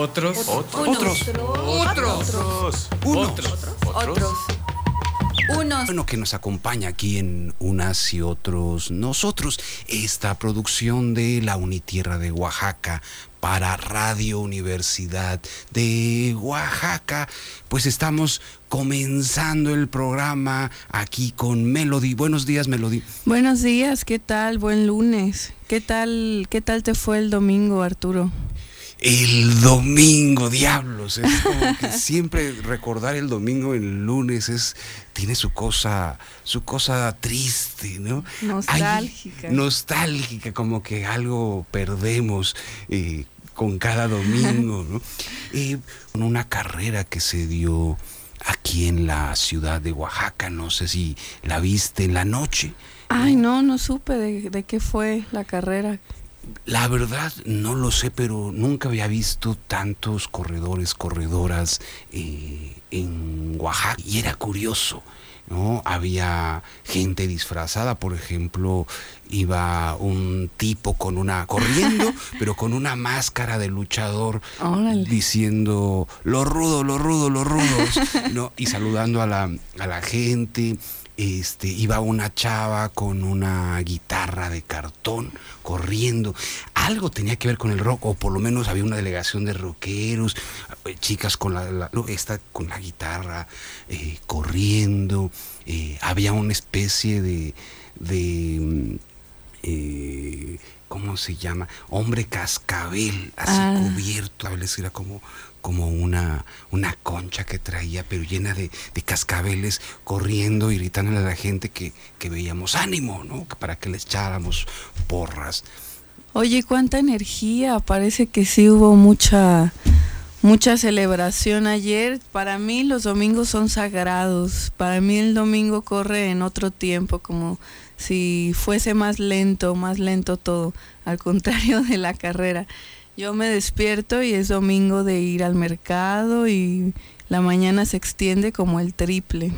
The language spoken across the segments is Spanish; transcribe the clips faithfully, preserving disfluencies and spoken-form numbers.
Otros. Otros. Otros. Otros. Otros. Unos. Otros. Unos. Bueno, que nos acompaña aquí en Unas y Otros Nosotros, esta producción de la Unitierra de Oaxaca para Radio Universidad de Oaxaca. Pues estamos comenzando el programa aquí con Melody. Buenos días, Melody. Buenos días, ¿qué tal? Buen lunes. ¿Qué tal, qué tal te fue el domingo, Arturo? El domingo, diablos, es como que siempre recordar el domingo, el lunes, es tiene su cosa, su cosa triste, ¿no? Nostálgica. Ay, nostálgica, como que algo perdemos eh, con cada domingo, ¿no? Eh, con una carrera que se dio aquí en la ciudad de Oaxaca, no sé si la viste en la noche. Ay, no, no supe de, de qué fue la carrera. La verdad no lo sé, pero nunca había visto tantos corredores, corredoras eh, en Oaxaca. Y era curioso, ¿no? Había gente disfrazada, por ejemplo, iba un tipo con una, corriendo, pero con una máscara de luchador, Órale. diciendo, lo rudo, lo rudo, los rudos, ¿no? Y saludando a la, a la gente. Este, iba una chava con una guitarra de cartón corriendo. Algo tenía que ver con el rock, o por lo menos había una delegación de rockeros, chicas con la, la esta con la guitarra eh, corriendo. Eh, había una especie de de eh, ¿cómo se llama? Hombre cascabel, así ah. cubierto, a veces era como como una, una concha que traía, pero llena de, de cascabeles, corriendo y gritándole a la gente que, que veíamos ánimo, ¿no? Que para que le echáramos porras. Oye, cuánta energía, parece que sí hubo mucha, mucha celebración ayer. Para mí los domingos son sagrados, para mí el domingo corre en otro tiempo, como si fuese más lento, más lento todo, al contrario de la carrera. Yo me despierto y es domingo de ir al mercado y la mañana se extiende como el triple.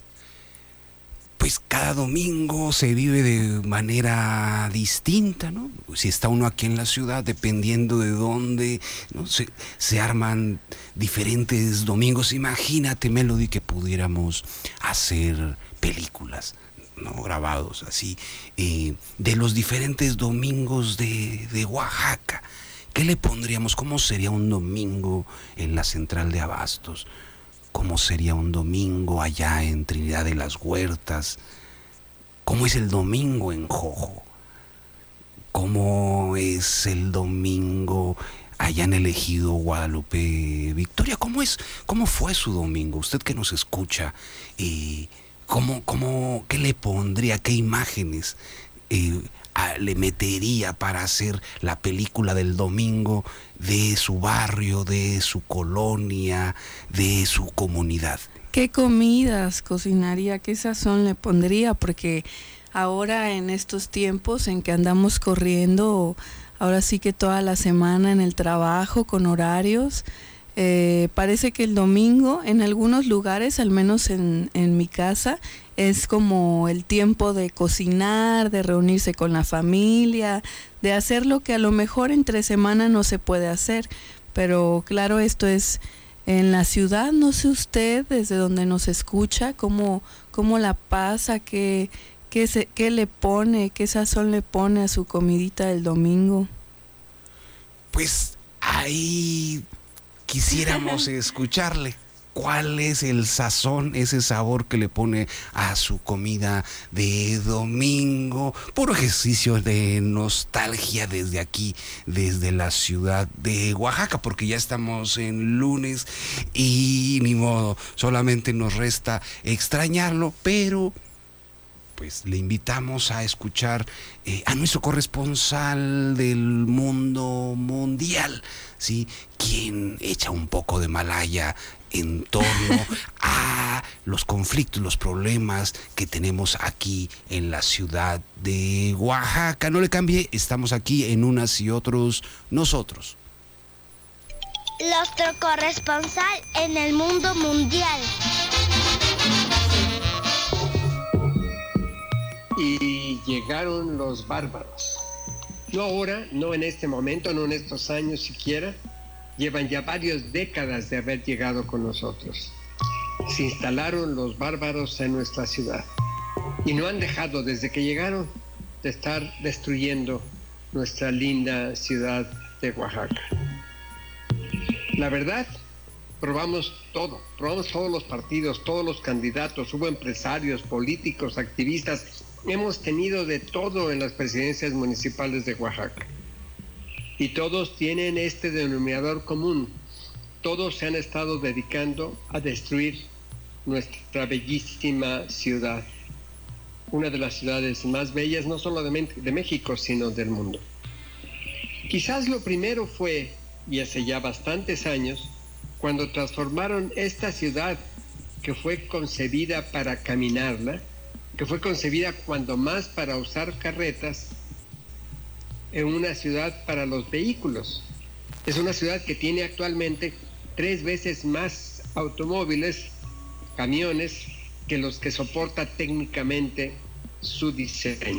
Pues cada domingo se vive de manera distinta, ¿no? Si está uno aquí en la ciudad, dependiendo de dónde, ¿no? se, se arman diferentes domingos. Imagínate, Melody, que pudiéramos hacer películas, ¿no? Grabados así, eh, de los diferentes domingos de, de Oaxaca. ¿Qué le pondríamos? ¿Cómo sería un domingo en la central de Abastos? ¿Cómo sería un domingo allá en Trinidad de las Huertas? ¿Cómo es el domingo en Jojo? ¿Cómo es el domingo allá en el ejido Guadalupe Victoria? ¿Cómo es? ¿Cómo fue su domingo? Usted que nos escucha, eh, ¿cómo, cómo, ¿qué le pondría? ¿Qué imágenes eh, a, le metería para hacer la película del domingo de su barrio, de su colonia, de su comunidad? ¿Qué comidas cocinaría? ¿Qué sazón le pondría? Porque ahora en estos tiempos en que andamos corriendo, ahora sí que toda la semana en el trabajo con horarios, eh, parece que el domingo en algunos lugares, al menos en, en mi casa, es como el tiempo de cocinar, de reunirse con la familia, de hacer lo que a lo mejor entre semana no se puede hacer. Pero claro, esto es en la ciudad. No sé usted desde donde nos escucha, cómo, cómo la pasa, qué, qué, se, qué le pone, qué sazón le pone a su comidita del domingo. Pues ahí quisiéramos escucharle. ¿Cuál es el sazón, ese sabor que le pone a su comida de domingo? Puro ejercicio de nostalgia desde aquí, desde la ciudad de Oaxaca, porque ya estamos en lunes y ni modo, solamente nos resta extrañarlo, pero pues le invitamos a escuchar eh, a nuestro corresponsal del mundo mundial, ¿sí? Quien echa un poco de Malaya en torno a los conflictos, los problemas que tenemos aquí en la ciudad de Oaxaca. No le cambie, estamos aquí en Unas y Otros Nosotros. Nuestro corresponsal en el mundo mundial. Y llegaron los bárbaros. No ahora, no en este momento, no en estos años siquiera, llevan ya varias décadas de haber llegado con nosotros. Se instalaron los bárbaros en nuestra ciudad y no han dejado desde que llegaron de estar destruyendo nuestra linda ciudad de Oaxaca. La verdad, probamos todo, probamos todos los partidos, todos los candidatos, hubo empresarios, políticos, activistas, hemos tenido de todo en las presidencias municipales de Oaxaca. Y todos tienen este denominador común, todos se han estado dedicando a destruir nuestra bellísima ciudad, una de las ciudades más bellas, no solo de, de México, sino del mundo. Quizás lo primero fue, y hace ya bastantes años, cuando transformaron esta ciudad que fue concebida para caminarla, que fue concebida cuando más para usar carretas, en una ciudad para los vehículos. Es una ciudad que tiene actualmente tres veces más automóviles, camiones, que los que soporta técnicamente su diseño.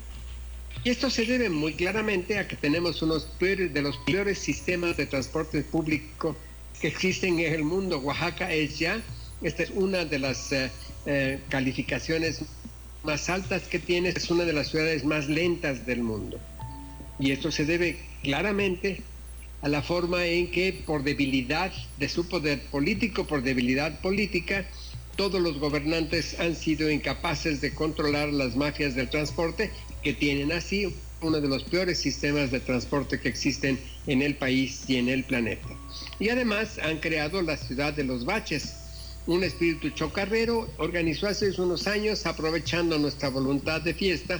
Y esto se debe muy claramente a que tenemos unos peores, de los peores sistemas de transporte público que existen en el mundo. Oaxaca es ya, esta es una de las eh, eh, calificaciones más altas que tiene, es una de las ciudades más lentas del mundo. Y esto se debe claramente a la forma en que, por debilidad de su poder político, por debilidad política, todos los gobernantes han sido incapaces de controlar las mafias del transporte, que tienen así uno de los peores sistemas de transporte que existen en el país y en el planeta. Y además han creado la ciudad de los baches, un espíritu chocarrero. Organizó hace unos años, aprovechando nuestra voluntad de fiesta,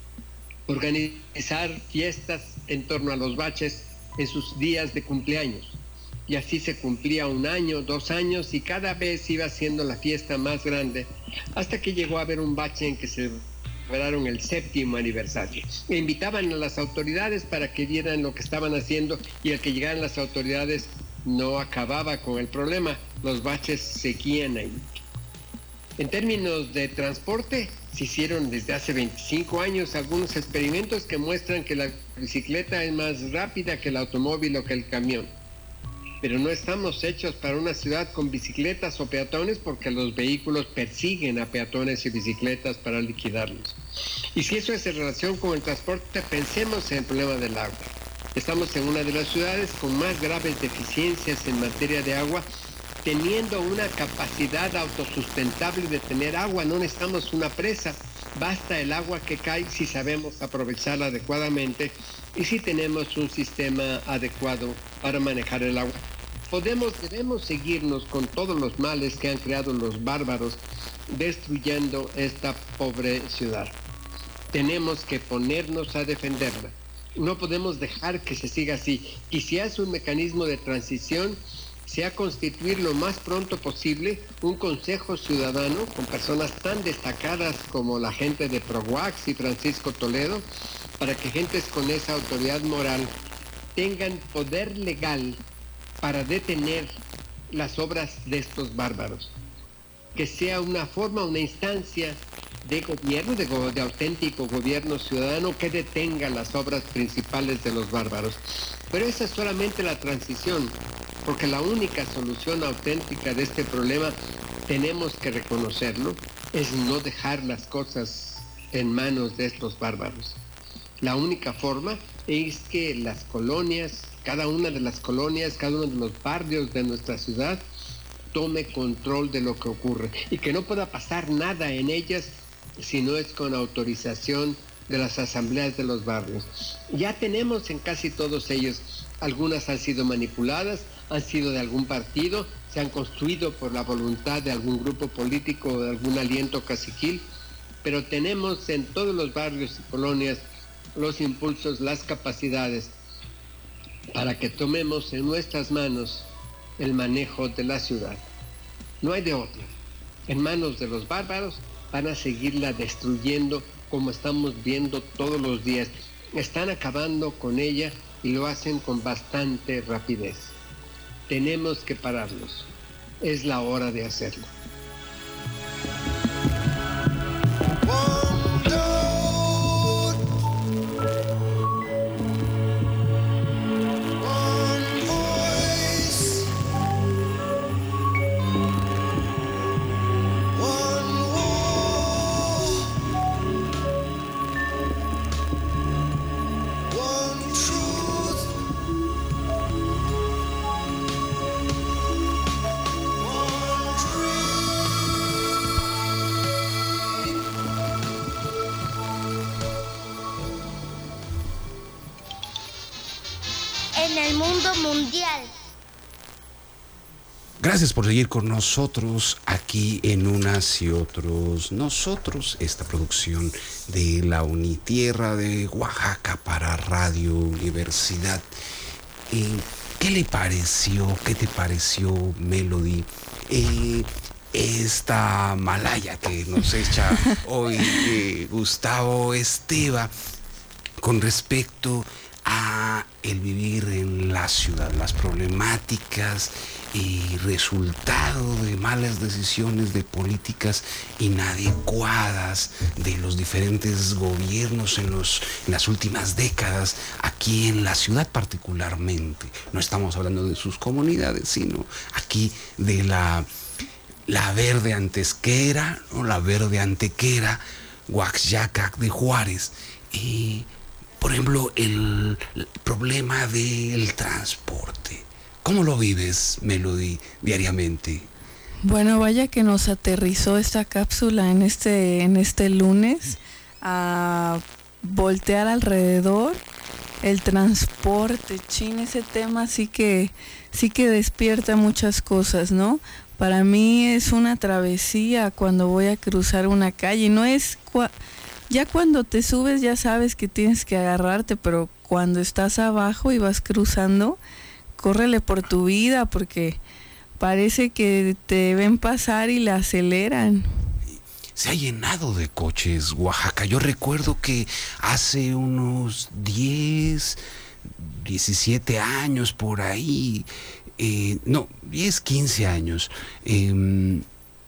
organizar fiestas en torno a los baches en sus días de cumpleaños. Y así se cumplía un año, dos años, y cada vez iba siendo la fiesta más grande, hasta que llegó a haber un bache en que se celebraron el séptimo aniversario. E invitaban a las autoridades para que vieran lo que estaban haciendo, y al que llegaran las autoridades no acababa con el problema, los baches seguían ahí. En términos de transporte, se hicieron desde hace veinticinco años algunos experimentos que muestran que la bicicleta es más rápida que el automóvil o que el camión. Pero no estamos hechos para una ciudad con bicicletas o peatones, porque los vehículos persiguen a peatones y bicicletas para liquidarlos. Y si eso es en relación con el transporte, pensemos en el problema del agua. Estamos en una de las ciudades con más graves deficiencias en materia de agua, teniendo una capacidad autosustentable de tener agua. No necesitamos una presa, basta el agua que cae si sabemos aprovecharla adecuadamente y si tenemos un sistema adecuado para manejar el agua. Podemos, debemos seguirnos con todos los males que han creado los bárbaros, destruyendo esta pobre ciudad. Tenemos que ponernos a defenderla. No podemos dejar que se siga así. Y si hace un mecanismo de transición, sea constituir lo más pronto posible un consejo ciudadano con personas tan destacadas como la gente de ProWax y Francisco Toledo, para que gentes con esa autoridad moral tengan poder legal para detener las obras de estos bárbaros. Que sea una forma, una instancia de gobierno, de, go- de auténtico gobierno ciudadano que detenga las obras principales de los bárbaros. Pero esa es solamente la transición, porque la única solución auténtica de este problema, tenemos que reconocerlo, es no dejar las cosas en manos de estos bárbaros. La única forma es que las colonias, cada una de las colonias, cada uno de los barrios de nuestra ciudad, tome control de lo que ocurre y que no pueda pasar nada en ellas si no es con autorización de las asambleas de los barrios. Ya tenemos en casi todos ellos, algunas han sido manipuladas, han sido de algún partido, se han construido por la voluntad de algún grupo político o de algún aliento caciquil, pero tenemos en todos los barrios y colonias los impulsos, las capacidades para que tomemos en nuestras manos el manejo de la ciudad. No hay de otra. En manos de los bárbaros van a seguirla destruyendo, como estamos viendo todos los días. Están acabando con ella y lo hacen con bastante rapidez. Tenemos que pararlos. Es la hora de hacerlo. One voice. el mundo mundial. Gracias por seguir con nosotros aquí en Unas y Otros Nosotros, esta producción de la Unitierra de Oaxaca para Radio Universidad. Eh, ¿Qué le pareció? ¿Qué te pareció, Melody? Eh, esta malaya que nos echa hoy eh, Gustavo Esteva con respecto a el vivir en la ciudad, las problemáticas y resultado de malas decisiones de políticas inadecuadas de los diferentes gobiernos en, los, en las últimas décadas aquí en la ciudad particularmente. No estamos hablando de sus comunidades, sino aquí de la, la verde antesquera, ¿no? La verde antequera, Oaxaca de Juárez. Y, por ejemplo, el, el problema del transporte. ¿Cómo lo vives, Melody, diariamente? Bueno, vaya que nos aterrizó esta cápsula en este, en este lunes a voltear alrededor el transporte, chin, ese tema sí que, sí que despierta muchas cosas, ¿no? Para mí es una travesía cuando voy a cruzar una calle, no es... Cua- ya cuando te subes ya sabes que tienes que agarrarte, pero cuando estás abajo y vas cruzando, córrele por tu vida porque parece que te ven pasar y la aceleran. Se ha llenado de coches Oaxaca. Yo recuerdo que hace unos diez, diecisiete años por ahí, eh, no, diez, quince años, eh, no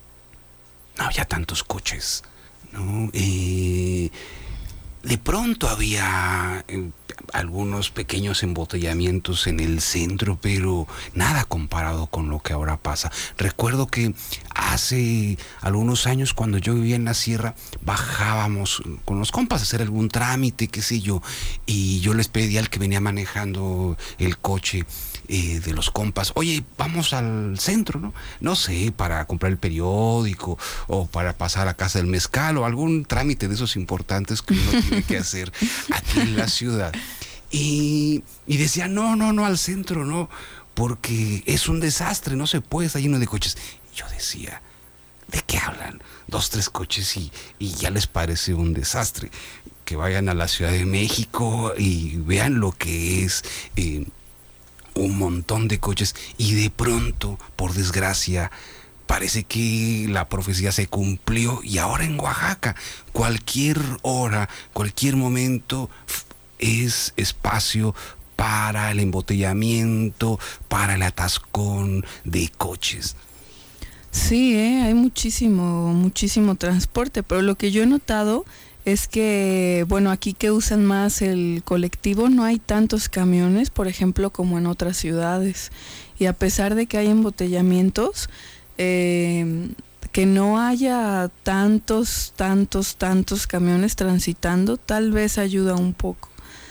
había tantos coches, ¿no? Eh, de pronto había eh, algunos pequeños embotellamientos en el centro, pero nada comparado con lo que ahora pasa. Recuerdo que hace algunos años, cuando yo vivía en la sierra, bajábamos con los compas a hacer algún trámite, qué sé yo, y yo les pedía al que venía manejando el coche eh, de los compas, oye, vamos al centro, ¿no? No sé, para comprar el periódico o para pasar a casa del mezcal o algún trámite de esos importantes que uno tiene que hacer aquí en la ciudad. Y, y decía, no, no, no al centro, no, porque es un desastre, no se puede, está lleno de coches. Y yo decía, ¿de qué hablan? Dos, tres coches y, y ya les parece un desastre. Que vayan a la Ciudad de México y vean lo que es eh, un montón de coches. Y de pronto, por desgracia, parece que la profecía se cumplió y ahora en Oaxaca, cualquier hora, cualquier momento es espacio para el embotellamiento, para el atascón de coches. Sí, ¿eh? Hay muchísimo, muchísimo transporte, pero lo que yo he notado es que, bueno, aquí que usan más el colectivo, no hay tantos camiones, por ejemplo, como en otras ciudades. Y a pesar de que hay embotellamientos, eh, que no haya tantos, tantos, tantos camiones transitando, tal vez ayuda un poco.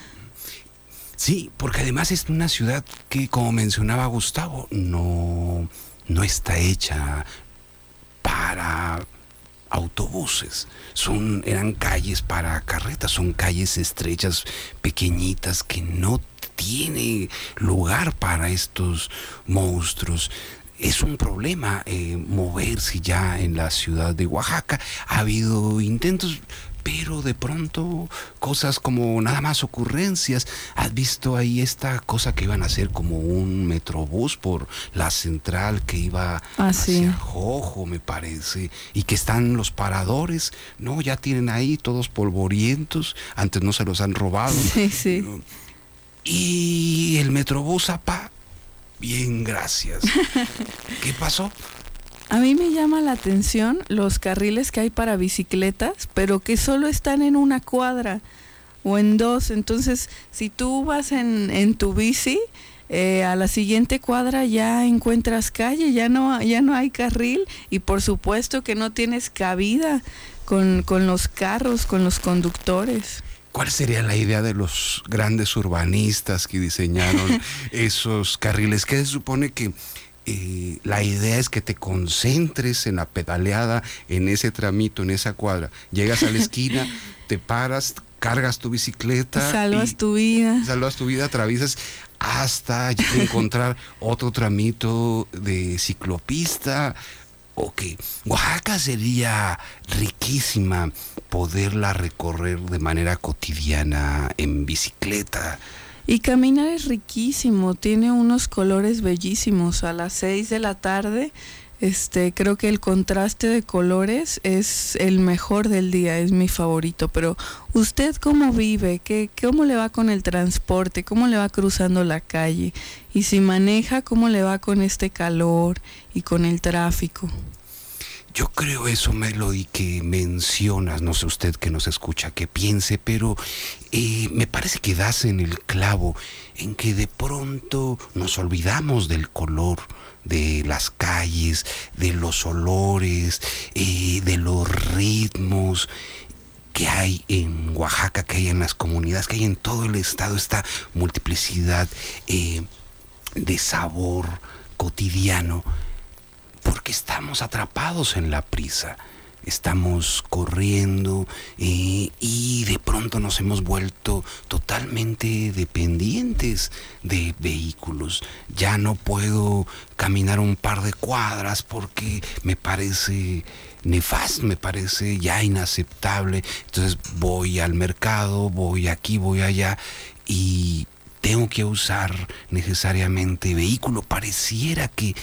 Sí, porque además es una ciudad que, como mencionaba Gustavo, no, no está hecha para autobuses. Son, eran calles para carretas, son calles estrechas, pequeñitas, que no tiene lugar para estos monstruos. Es un problema eh, moverse ya en la ciudad de Oaxaca. Ha habido intentos, pero de pronto cosas como nada más ocurrencias. ¿Has visto ahí esta cosa que iban a hacer como un metrobús por la central que iba ah, hacia sí. Jojo, me parece? Y que están los paradores, ¿no? Ya tienen ahí todos polvorientos. Antes no se los han robado. Sí, sí. Y el metrobús, apa, bien, gracias. ¿Qué pasó? A mí me llama la atención los carriles que hay para bicicletas, pero que solo están en una cuadra o en dos. Entonces, si tú vas en, en tu bici, eh, a la siguiente cuadra ya encuentras calle, ya no, ya no hay carril y por supuesto que no tienes cabida con, con los carros, con los conductores. ¿Cuál sería la idea de los grandes urbanistas que diseñaron esos carriles? ¿Qué se supone que eh, la idea es que te concentres en la pedaleada, en ese tramito, en esa cuadra? Llegas a la esquina, te paras, cargas tu bicicleta. Salvas y, tu vida. Salvas tu vida, atraviesas. hasta encontrar otro tramito de ciclopista. Ok, Oaxaca sería riquísima poderla recorrer de manera cotidiana en bicicleta. Y caminar es riquísimo, tiene unos colores bellísimos. A las seis de la tarde, este, creo que el contraste de colores es el mejor del día, es mi favorito. Pero ¿usted cómo vive? ¿Qué, cómo le va con el transporte? ¿Cómo le va cruzando la calle? Y si maneja, ¿cómo le va con este calor y con el tráfico? Yo creo eso, Melody, que mencionas, no sé usted que nos escucha, que piense, pero eh, me parece que das en el clavo, en que de pronto nos olvidamos del color de las calles, de los olores, eh, de los ritmos que hay en Oaxaca, que hay en las comunidades, que hay en todo el estado, esta multiplicidad eh, de sabor cotidiano, porque estamos atrapados en la prisa, estamos corriendo eh, y de pronto nos hemos vuelto totalmente dependientes de vehículos. Ya no puedo caminar un par de cuadras porque me parece nefasto, me parece ya inaceptable. Entonces voy al mercado, voy aquí, voy allá y tengo que usar necesariamente vehículo. Pareciera que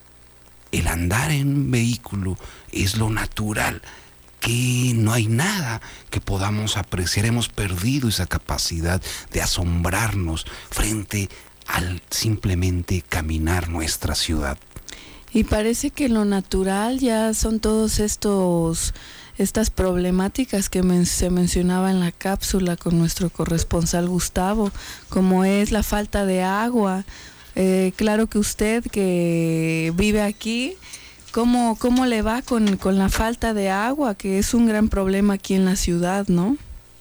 el andar en un vehículo es lo natural, que no hay nada que podamos apreciar. Hemos perdido esa capacidad de asombrarnos frente al simplemente caminar nuestra ciudad. Y parece que lo natural ya son todos estos estas problemáticas que men- se mencionaba en la cápsula con nuestro corresponsal Gustavo, como es la falta de agua. Eh, claro que usted que vive aquí, ¿cómo, cómo le va con, con la falta de agua? Que es un gran problema aquí en la ciudad, ¿no?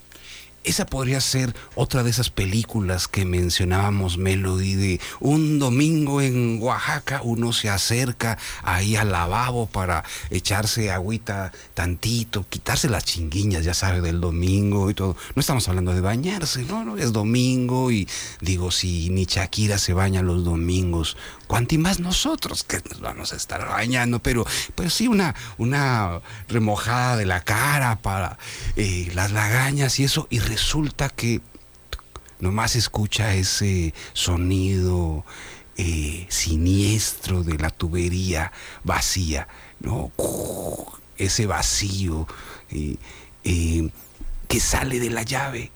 Esa podría ser otra de esas películas que mencionábamos, Melody, de un domingo en Oaxaca, uno se acerca ahí al lavabo para echarse agüita tantito, quitarse las chinguiñas, ya sabe, del domingo y todo. No estamos hablando de bañarse, no, no, es domingo y digo, si ni Shakira se baña los domingos, cuanti más nosotros que nos vamos a estar bañando, pero, pero sí una, una remojada de la cara para eh, las lagañas y eso, y resulta que nomás escucha ese sonido eh, siniestro de la tubería vacía, ¿no? Ese vacío eh, eh, que sale de la llave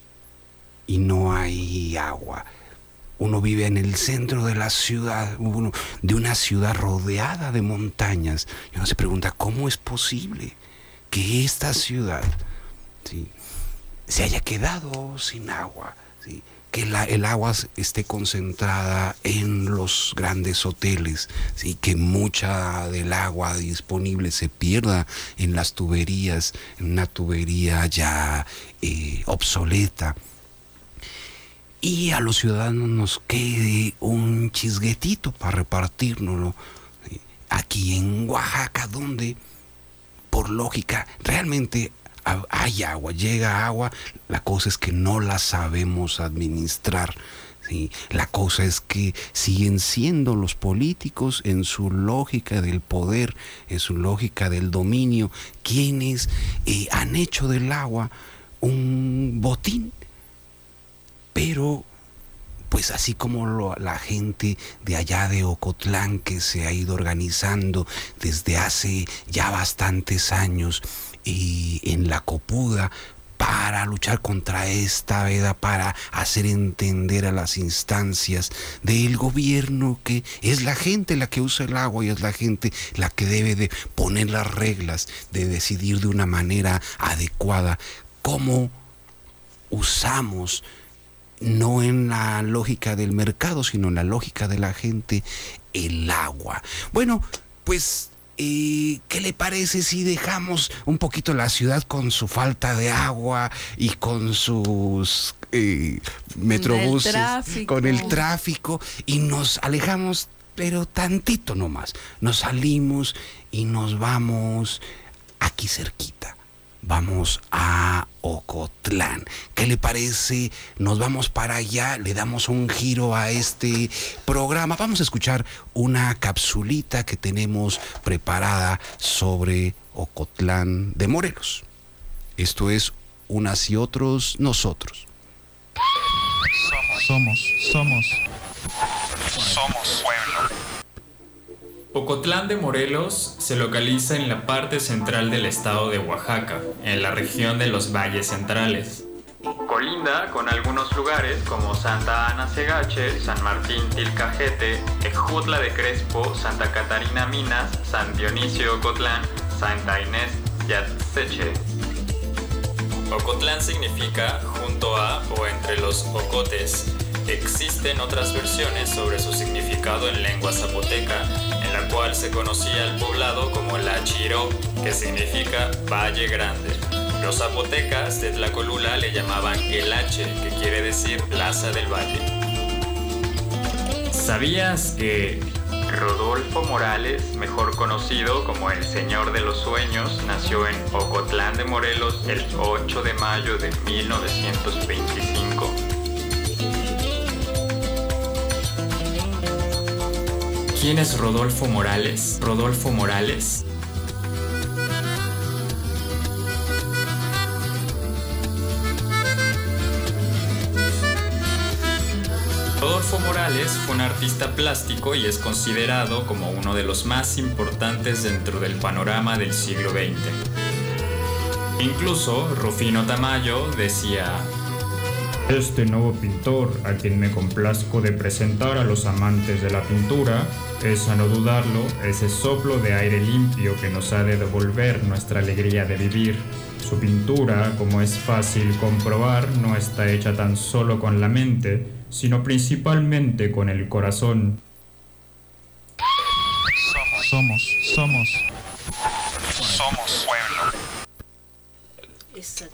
y no hay agua. Uno vive en el centro de la ciudad, uno, de una ciudad rodeada de montañas, y uno se pregunta, ¿cómo es posible que esta ciudad, ¿sí?, se haya quedado sin agua, ¿sí?, que la, el agua esté concentrada en los grandes hoteles, ¿sí?, que mucha del agua disponible se pierda en las tuberías, en una tubería ya eh, obsoleta? Y a los ciudadanos nos quede un chisguetito para repartirnoslo aquí en Oaxaca, donde, por lógica, realmente hay agua, llega agua. La cosa es que no la sabemos administrar, ¿sí? La cosa es que siguen siendo los políticos, en su lógica del poder, en su lógica del dominio, quienes eh, han hecho del agua un botín. Pero, pues así como lo, la gente de allá de Ocotlán, que se ha ido organizando desde hace ya bastantes años eh, en la Copuda para luchar contra esta veda, para hacer entender a las instancias del gobierno que es la gente la que usa el agua y es la gente la que debe de poner las reglas, de decidir de una manera adecuada cómo usamos, no en la lógica del mercado, sino en la lógica de la gente, el agua. Bueno, pues, eh, ¿qué le parece si dejamos un poquito la ciudad con su falta de agua y con sus eh, metrobuses, el con el tráfico, y nos alejamos, pero tantito nomás? Nos salimos y nos vamos aquí cerquita, vamos a Ocotlán. ¿Qué le parece? Nos vamos para allá, le damos un giro a este programa. Vamos a escuchar una capsulita que tenemos preparada sobre Ocotlán de Morelos. Esto es Unas y Otros Nosotros. Somos, somos, somos pueblo. Ocotlán de Morelos se localiza en la parte central del estado de Oaxaca, en la región de los Valles Centrales. Colinda con algunos lugares como Santa Ana Segache, San Martín Tilcajete, Exjutla de Crespo, Santa Catarina Minas, San Dionisio Ocotlán, Santa Inés Yatseche. Ocotlán significa junto a o entre los ocotes. Existen otras versiones sobre su significado en lengua zapoteca, en la cual se conocía el poblado como La Chiró, que significa Valle Grande. Los zapotecas de Tlacolula le llamaban El Hache, que quiere decir Plaza del Valle. ¿Sabías que Rodolfo Morales, mejor conocido como el Señor de los Sueños, nació en Ocotlán de Morelos el ocho de mayo de mil novecientos veinticinco? ¿Quién es Rodolfo Morales? Rodolfo Morales Rodolfo Morales fue un artista plástico y es considerado como uno de los más importantes dentro del panorama del siglo veinte. Incluso Rufino Tamayo decía: este nuevo pintor, a quien me complazco de presentar a los amantes de la pintura, es, a no dudarlo, ese soplo de aire limpio que nos ha de devolver nuestra alegría de vivir. Su pintura, como es fácil comprobar, no está hecha tan solo con la mente, sino principalmente con el corazón. Somos, somos, somos pueblo. Exacto.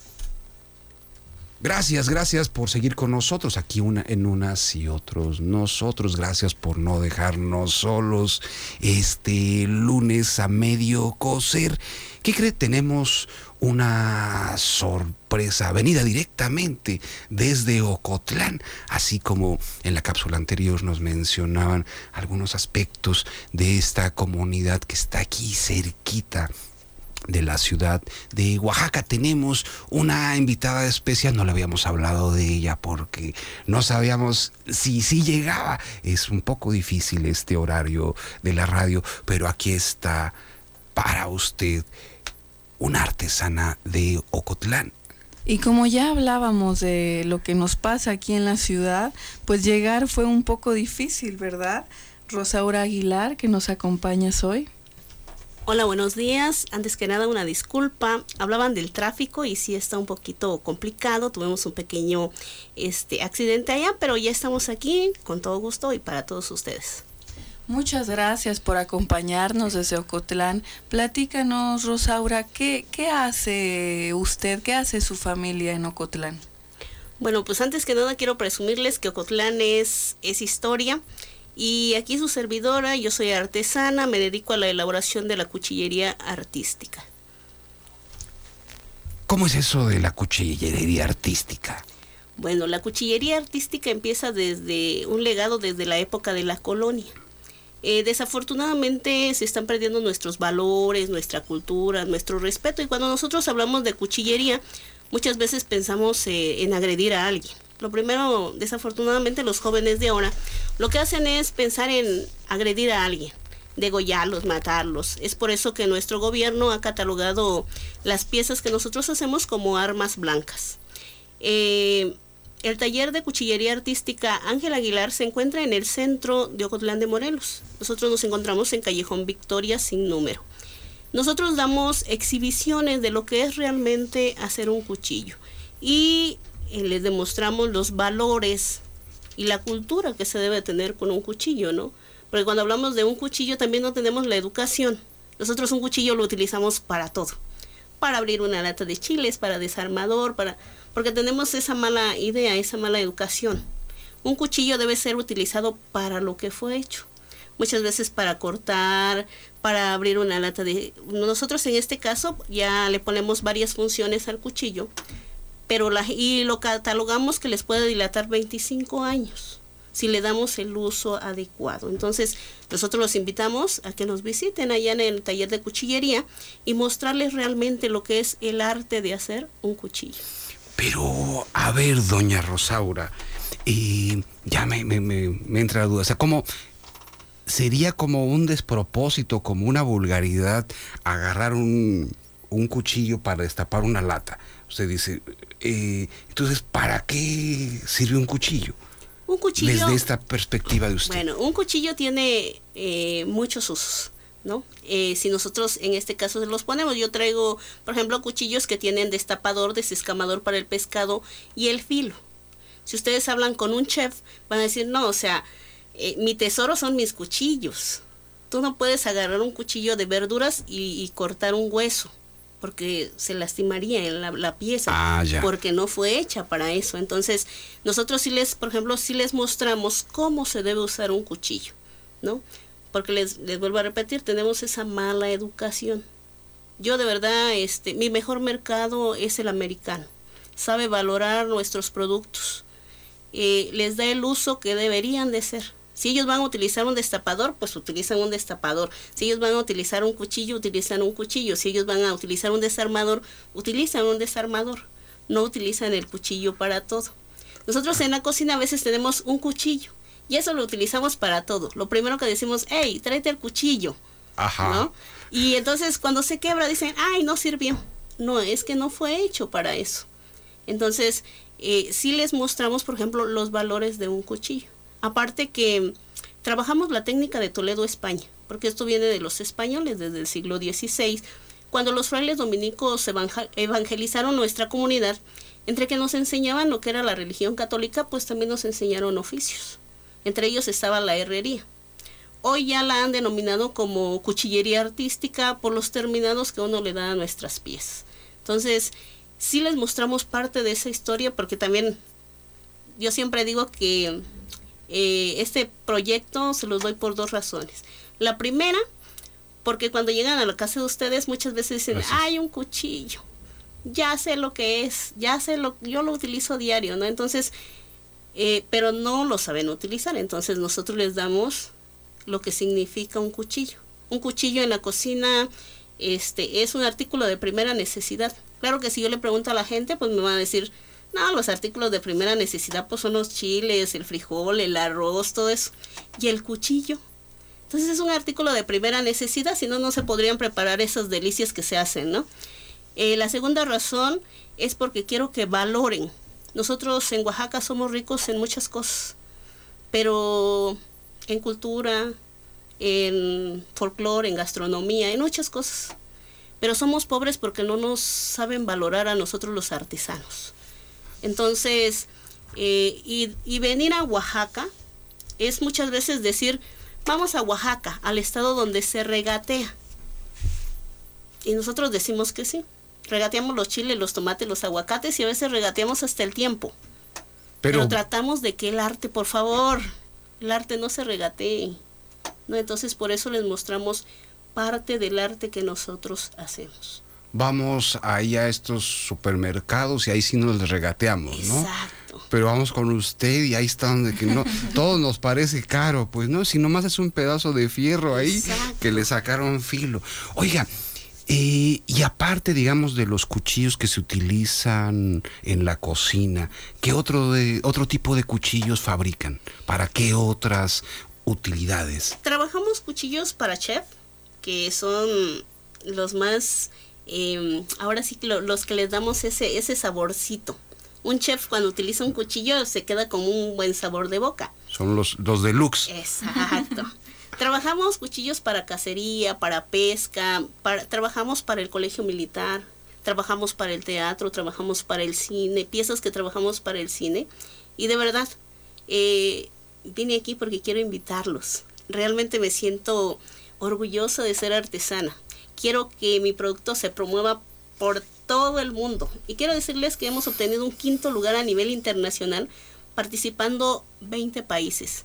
Gracias, gracias por seguir con nosotros aquí una, en Unas y Otros Nosotros. Gracias por no dejarnos solos este lunes a medio cocer. ¿Qué cree? Tenemos una sorpresa venida directamente desde Ocotlán, así como en la cápsula anterior nos mencionaban algunos aspectos de esta comunidad que está aquí cerquita de la ciudad de Oaxaca. Tenemos una invitada especial, no le habíamos hablado de ella porque no sabíamos si, si llegaba. Es un poco difícil este horario de la radio, pero aquí está para usted una artesana de Ocotlán. Y como ya hablábamos de lo que nos pasa aquí en la ciudad, pues llegar fue un poco difícil, ¿verdad? Rosaura Aguilar, que nos acompañas hoy. Hola, buenos días. Antes que nada, una disculpa. Hablaban del tráfico y sí está un poquito complicado. Tuvimos un pequeño este, accidente allá, pero ya estamos aquí con todo gusto y para todos ustedes. Muchas gracias por acompañarnos desde Ocotlán. Platícanos, Rosaura, ¿qué, qué hace usted, qué hace su familia en Ocotlán? Bueno, pues antes que nada quiero presumirles que Ocotlán es, es historia. Y aquí su servidora, yo soy artesana, me dedico a la elaboración de la cuchillería artística. ¿Cómo es eso de la cuchillería artística? Bueno, la cuchillería artística empieza desde un legado desde la época de la colonia. Eh, desafortunadamente se están perdiendo nuestros valores, nuestra cultura, nuestro respeto, y cuando nosotros hablamos de cuchillería, muchas veces pensamos eh, en agredir a alguien. Lo primero, desafortunadamente, los jóvenes de ahora lo que hacen es pensar en agredir a alguien, degollarlos, matarlos. Es por eso que nuestro gobierno ha catalogado las piezas que nosotros hacemos como armas blancas. Eh, el taller de cuchillería artística Ángel Aguilar se encuentra en el centro de Ocotlán de Morelos. Nosotros nos encontramos en Callejón Victoria sin número. Nosotros damos exhibiciones de lo que es realmente hacer un cuchillo y les demostramos los valores y la cultura que se debe tener con un cuchillo, ¿no? Porque cuando hablamos de un cuchillo también no tenemos la educación. Nosotros un cuchillo lo utilizamos para todo. Para abrir una lata de chiles, para desarmador, para porque tenemos esa mala idea, esa mala educación. Un cuchillo debe ser utilizado para lo que fue hecho. muchas veces para cortar, para abrir una lata de... Nosotros en este caso ya le ponemos varias funciones al cuchillo, pero la, y lo catalogamos que les puede dilatar veinticinco años si le damos el uso adecuado. Entonces, nosotros los invitamos a que nos visiten allá en el taller de cuchillería y mostrarles realmente lo que es el arte de hacer un cuchillo. Pero, a ver, doña Rosaura, eh, ya me, me, me, me entra la duda. O sea, ¿cómo sería como un despropósito, como una vulgaridad agarrar un, un cuchillo para destapar una lata? Usted dice, eh, entonces, ¿para qué sirve un cuchillo? Un cuchillo, desde esta perspectiva de usted. Bueno, un cuchillo tiene eh, muchos usos, ¿no? Eh, si nosotros en este caso los ponemos, yo traigo, por ejemplo, cuchillos que tienen destapador, desescamador para el pescado y el filo. Si ustedes hablan con un chef, van a decir, no, o sea, eh, mi tesoro son mis cuchillos. Tú no puedes agarrar un cuchillo de verduras y, y cortar un hueso, porque se lastimaría en la, la pieza, ah, porque no fue hecha para eso. Entonces, nosotros sí les, por ejemplo, sí les mostramos cómo se debe usar un cuchillo, ¿no? Porque les, les vuelvo a repetir, tenemos esa mala educación. Yo de verdad, este, mi mejor mercado es el americano. Sabe valorar nuestros productos. Eh, les da el uso que deberían de ser. Si ellos van a utilizar un destapador, pues utilizan un destapador. Si ellos van a utilizar un cuchillo, utilizan un cuchillo. Si ellos van a utilizar un desarmador, utilizan un desarmador. No utilizan el cuchillo para todo. Nosotros en la cocina a veces tenemos un cuchillo y eso lo utilizamos para todo. Lo primero que decimos, hey, tráete el cuchillo. Ajá. ¿No? Y entonces cuando se quebra dicen, ay, no sirvió. No, es que no fue hecho para eso. Entonces, eh, sí les mostramos, por ejemplo, los valores de un cuchillo. Aparte que trabajamos la técnica de Toledo, España, porque esto viene de los españoles desde el siglo dieciséis, cuando los frailes dominicos evangelizaron nuestra comunidad, entre que nos enseñaban lo que era la religión católica, pues también nos enseñaron oficios. Entre ellos estaba la herrería. Hoy ya la han denominado como cuchillería artística por los terminados que uno le da a nuestras piezas. Entonces, sí les mostramos parte de esa historia, porque también yo siempre digo que Eh, este proyecto se los doy por dos razones. La primera, porque cuando llegan a la casa de ustedes muchas veces dicen, Gracias. hay un cuchillo, ya sé lo que es, ya sé lo, yo lo utilizo diario, ¿no? Entonces, eh, pero no lo saben utilizar, entonces nosotros les damos lo que significa un cuchillo. Un cuchillo en la cocina este, es un artículo de primera necesidad. Claro que si yo le pregunto a la gente, pues me van a decir, no, los artículos de primera necesidad pues son los chiles, el frijol, el arroz, todo eso. Y el cuchillo. Entonces es un artículo de primera necesidad, si no, no se podrían preparar esas delicias que se hacen, ¿no? Eh, la segunda razón es porque quiero que valoren. Nosotros en Oaxaca somos ricos en muchas cosas, pero en cultura, en folclore, en gastronomía, en muchas cosas. Pero somos pobres porque no nos saben valorar a nosotros los artesanos. Entonces, eh, y, y venir a Oaxaca es muchas veces decir, vamos a Oaxaca, al estado donde se regatea. Y nosotros decimos que sí. Regateamos los chiles, los tomates, los aguacates y a veces regateamos hasta el tiempo. Pero, Pero tratamos de que el arte, por favor, el arte no se regatee, ¿no? Entonces, por eso les mostramos parte del arte que nosotros hacemos. Vamos ahí a estos supermercados y ahí sí nos les regateamos, ¿no? Exacto. Pero vamos con usted y ahí está donde que no, todo nos parece caro, pues no, si nomás es un pedazo de fierro ahí. Exacto. Que le sacaron filo. Oiga, eh, y aparte, digamos, de los cuchillos que se utilizan en la cocina, ¿qué otro, de, otro tipo de cuchillos fabrican? ¿Para qué otras utilidades? Trabajamos cuchillos para chef, que son los más... Eh, ahora sí que lo, los que les damos ese, ese saborcito. Un chef cuando utiliza un cuchillo se queda con un buen sabor de boca. Son los, los deluxe. Exacto. Trabajamos cuchillos para cacería, para pesca, para, trabajamos para el colegio militar, trabajamos para el teatro, trabajamos para el cine, piezas que trabajamos para el cine. Y de verdad, eh, vine aquí porque quiero invitarlos. Realmente me siento orgullosa de ser artesana. Quiero que mi producto se promueva por todo el mundo. Y quiero decirles que hemos obtenido un quinto lugar a nivel internacional, participando veinte países.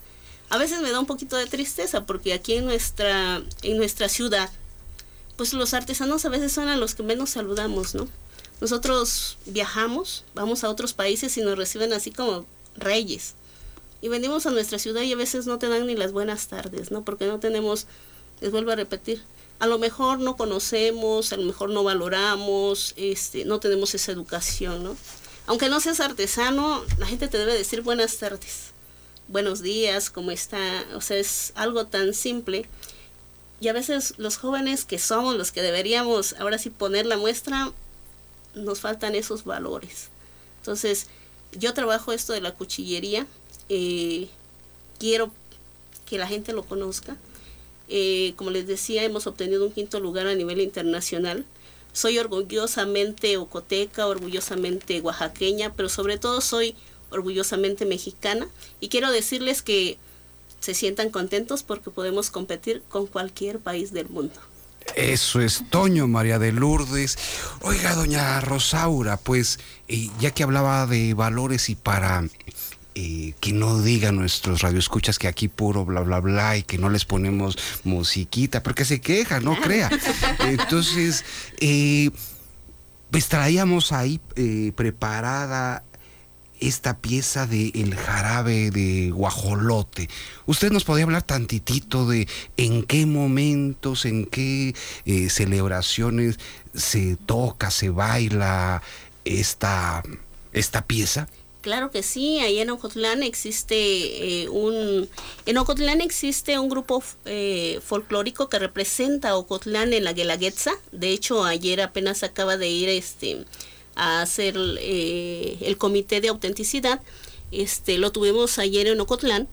a veces me da un poquito de tristeza porque aquí en nuestra, en nuestra ciudad, pues los artesanos a veces son a los que menos saludamos, ¿no? Nosotros viajamos, vamos a otros países y nos reciben así como reyes. Y venimos a nuestra ciudad y a veces no te dan ni las buenas tardes, ¿no? Porque no tenemos, les vuelvo a repetir, a lo mejor no conocemos, a lo mejor no valoramos, este, no tenemos esa educación, ¿no? Aunque no seas artesano, la gente te debe decir buenas tardes, buenos días, ¿cómo está? O sea, es algo tan simple. Y a veces los jóvenes que somos los que deberíamos ahora sí poner la muestra, nos faltan esos valores. Entonces, yo trabajo esto de la cuchillería, eh, quiero que la gente lo conozca. Eh, como les decía, hemos obtenido un quinto lugar a nivel internacional. Soy orgullosamente ocoteca, orgullosamente oaxaqueña, pero sobre todo soy orgullosamente mexicana. Y quiero decirles que se sientan contentos porque podemos competir con cualquier país del mundo. Eso es, Toño, María de Lourdes. Oiga, doña Rosaura, pues eh, ya que hablaba de valores y para eh, que no digan nuestros radioescuchas que aquí puro bla bla bla y que no les ponemos musiquita, porque se queja, no crea. Entonces, eh, pues traíamos ahí eh, preparada esta pieza de el jarabe de guajolote. ¿Usted nos podría hablar tantitito de en qué momentos, en qué eh, celebraciones se toca, se baila esta, esta pieza? Claro que sí, ahí en Ocotlán existe eh, un en Ocotlán existe un grupo eh, folclórico que representa a Ocotlán en la Guelaguetza. De hecho, ayer apenas acaba de ir este a hacer eh, el comité de autenticidad. Este lo tuvimos ayer en Ocotlán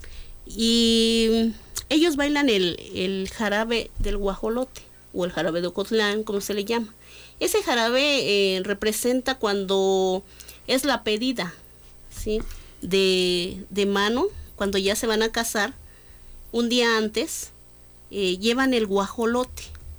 y ellos bailan el, el jarabe del guajolote o el jarabe de Ocotlán, como se le llama. Ese jarabe eh, representa cuando es la pedida, ¿sí? de, de mano, cuando ya se van a casar, un día antes eh, llevan el guajolote.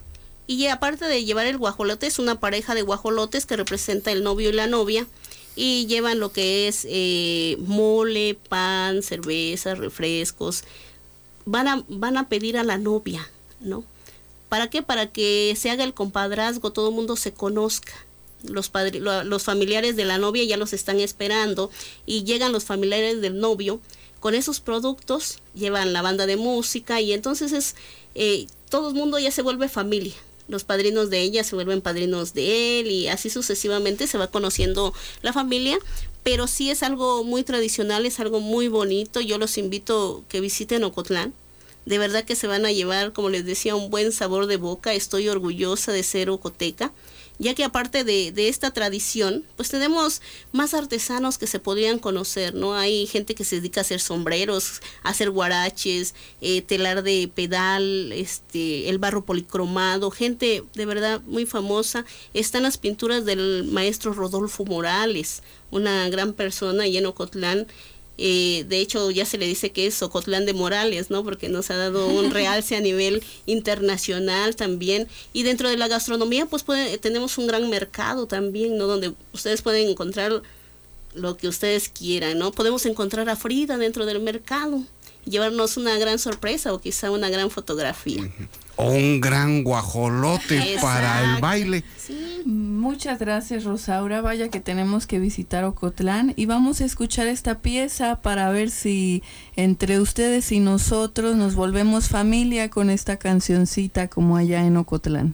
Y aparte de llevar el guajolote, es una pareja de guajolotes que representa el novio y la novia, y llevan lo que es eh, mole, pan, cerveza, refrescos. Van a, van a pedir a la novia, ¿no? ¿Para qué? Para que se haga el compadrazgo, todo el mundo se conozca. Los, padri- los familiares de la novia ya los están esperando y llegan los familiares del novio con esos productos, llevan la banda de música y entonces es eh, todo el mundo ya se vuelve familia. Los padrinos de ella se vuelven padrinos de él y así sucesivamente se va conociendo la familia, pero sí es algo muy tradicional, es algo muy bonito. Yo los invito que visiten Ocotlán. De verdad que se van a llevar, como les decía, un buen sabor de boca. Estoy orgullosa de ser ocoteca, ya que aparte de, de esta tradición, pues tenemos más artesanos que se podrían conocer, ¿no? Hay gente que se dedica a hacer sombreros, a hacer guaraches, eh, telar de pedal, este, el barro policromado, gente de verdad muy famosa. Están las pinturas del maestro Rodolfo Morales, una gran persona allá en Ocotlán. Eh, de hecho ya se le dice que es Ocotlán de Morales, ¿no? Porque nos ha dado un realce a nivel internacional también. Y dentro de la gastronomía pues puede, tenemos un gran mercado también, ¿no? Donde ustedes pueden encontrar lo que ustedes quieran, ¿no? Podemos encontrar a Frida dentro del mercado, llevarnos una gran sorpresa o quizá una gran fotografía. O un gran guajolote. Exacto. Para el baile. Sí. Muchas gracias, Rosaura. Vaya que tenemos que visitar Ocotlán y vamos a escuchar esta pieza para ver si entre ustedes y nosotros nos volvemos familia con esta cancioncita como allá en Ocotlán.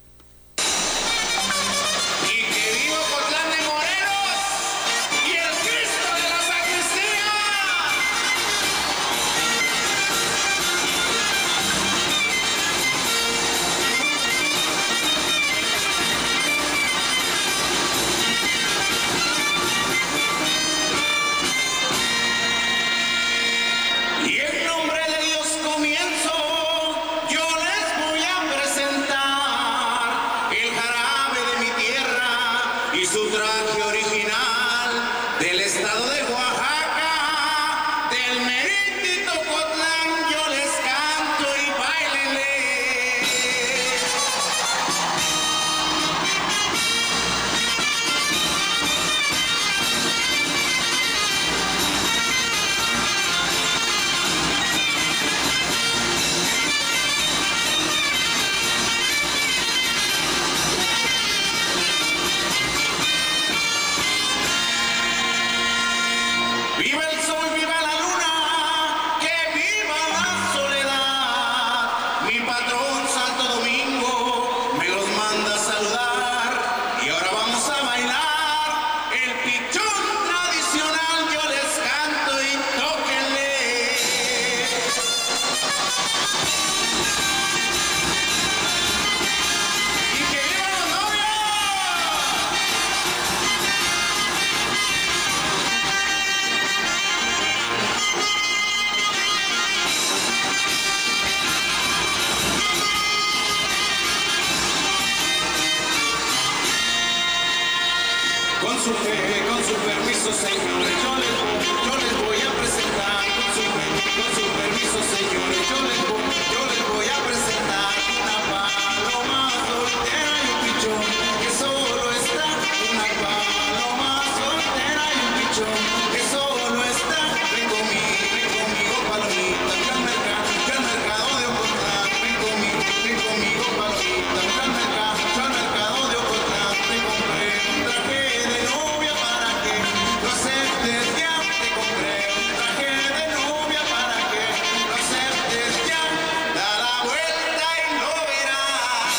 Y en nombre de Dios comienzo, yo les voy a presentar. Mi patrón Santo Domingo me los manda a saludar y ahora vamos a bailar el pichón tradicional. Yo les canto y tóquenle. Y que vivan los novios. Con su, fe, con su permiso, señores, yo les, yo les voy a presentar. Con su, con su permiso, señores, yo les, voy, yo les voy a presentar una paloma soltera y un pichón que solo está. Una paloma soltera y un pichón que solo está. Ven conmigo, ven conmigo, palomita, ven al mercado, ven al mercado de Ocotlán. Ven conmigo, ven conmigo, palomita, ven al mercado, ven al mercado de Ocotlán. Te compré un traje de novia para que lo aceptes ya. Te compré un traje de novia para que lo aceptes ya. Da la vuelta y lo verás.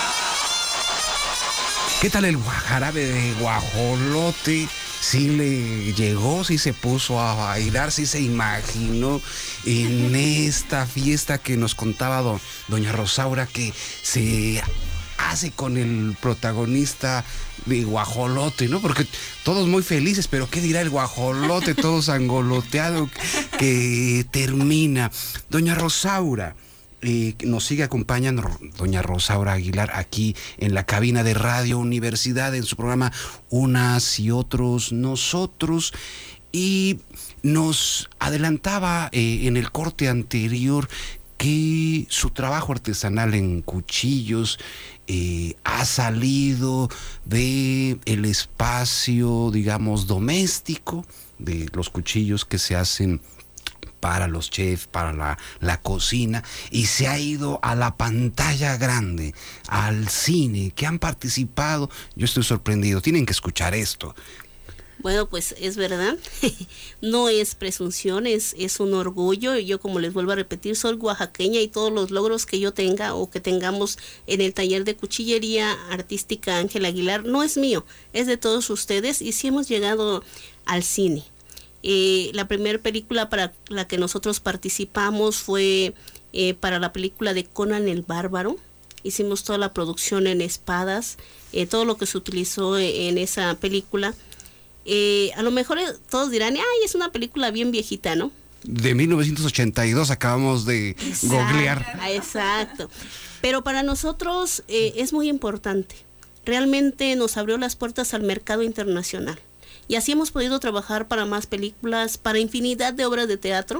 ¿Qué tal el jarabe de guajolote? Sí le llegó, sí se puso a bailar, sí se imaginó en esta fiesta que nos contaba do, doña Rosaura, que se hace con el protagonista de guajolote, ¿no? Porque todos muy felices, pero ¿qué dirá el guajolote? Todo sangoloteado que termina. Doña Rosaura, eh, nos sigue acompañando doña Rosaura Aguilar aquí en la cabina de Radio Universidad en su programa Unas y Otros Nosotros, y nos adelantaba eh, en el corte anterior que su trabajo artesanal en cuchillos eh, ha salido de el espacio, digamos, doméstico, de los cuchillos que se hacen para los chefs, para la, la cocina, y se ha ido a la pantalla grande, al cine, que han participado. Yo estoy sorprendido, tienen que escuchar esto. Bueno, pues es verdad, no es presunción, es, es un orgullo. Yo, como les vuelvo a repetir, soy oaxaqueña y todos los logros que yo tenga o que tengamos en el taller de cuchillería artística Ángel Aguilar no es mío, es de todos ustedes, y sí hemos llegado al cine. Eh, la primera película para la que nosotros participamos fue eh, para la película de Conan el Bárbaro. Hicimos toda la producción en espadas, eh, todo lo que se utilizó en esa película. Eh, a lo mejor todos dirán, ay, es una película bien viejita, ¿no? De mil novecientos ochenta y dos acabamos de Exacto, googlear. Exacto. Pero para nosotros eh, es muy importante. Realmente nos abrió las puertas al mercado internacional. Y así hemos podido trabajar para más películas, para infinidad de obras de teatro.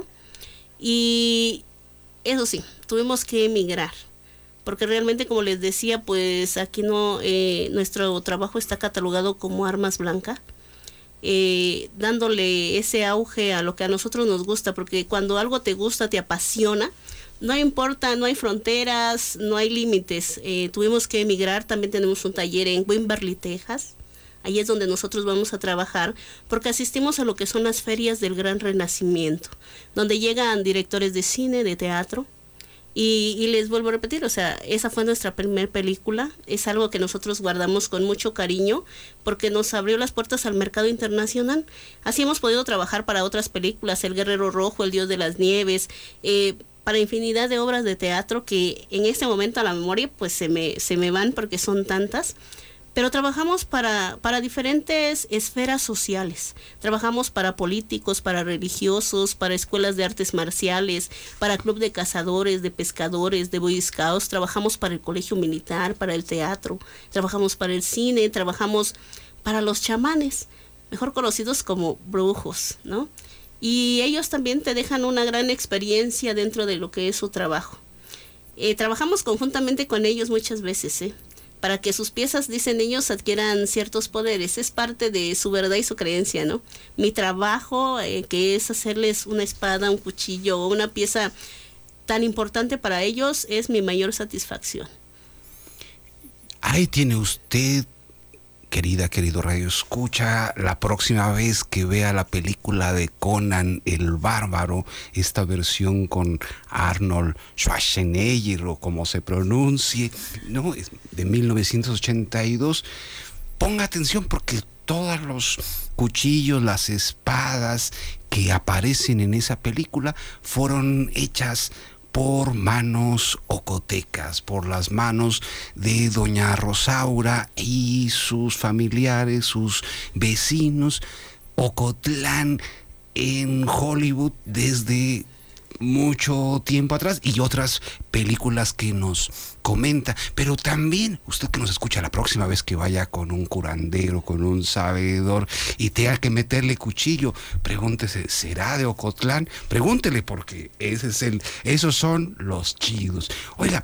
Y eso sí, tuvimos que emigrar. Porque realmente, como les decía, pues aquí no, eh, nuestro trabajo está catalogado como armas blancas. Eh, dándole ese auge a lo que a nosotros nos gusta, porque cuando algo te gusta, te apasiona, no importa, no hay fronteras, no hay límites. Eh, tuvimos que emigrar. También tenemos un taller en Wimberley, Texas. Ahí es donde nosotros vamos a trabajar, porque asistimos a lo que son las ferias del Gran Renacimiento, donde llegan directores de cine, de teatro. Y, y les vuelvo a repetir, o sea, esa fue nuestra primera película. Es algo que nosotros guardamos con mucho cariño porque nos abrió las puertas al mercado internacional. Así hemos podido trabajar para otras películas, El Guerrero Rojo, El Dios de las Nieves, eh, para infinidad de obras de teatro que en este momento a la memoria pues se me, se me van porque son tantas. Pero trabajamos para, para diferentes esferas sociales. Trabajamos para políticos, para religiosos, para escuelas de artes marciales, para club de cazadores, de pescadores, de Boy Scouts. Trabajamos para el colegio militar, para el teatro. Trabajamos para el cine, trabajamos para los chamanes, mejor conocidos como brujos, ¿no? Y ellos también te dejan una gran experiencia dentro de lo que es su trabajo. Eh, trabajamos conjuntamente con ellos muchas veces, ¿eh? Para que sus piezas, dicen ellos, adquieran ciertos poderes. Es parte de su verdad y su creencia, ¿no? Mi trabajo, eh, que es hacerles una espada, un cuchillo o una pieza tan importante para ellos, es mi mayor satisfacción. Ahí tiene usted querida, querido Radio Escucha, la próxima vez que vea la película de Conan el Bárbaro, esta versión con Arnold Schwarzenegger o como se pronuncie, ¿no? Es de mil novecientos ochenta y dos, ponga atención porque todos los cuchillos, las espadas que aparecen en esa película fueron hechas por manos ocotecas, por las manos de doña Rosaura y sus familiares, sus vecinos. Ocotlán en Hollywood desde mucho tiempo atrás y otras películas que nos comenta, pero también usted que nos escucha la próxima vez que vaya con un curandero, con un sabedor y tenga que meterle cuchillo, pregúntese, ¿será de Ocotlán? Pregúntele porque ese es el, esos son los chidos. Oiga,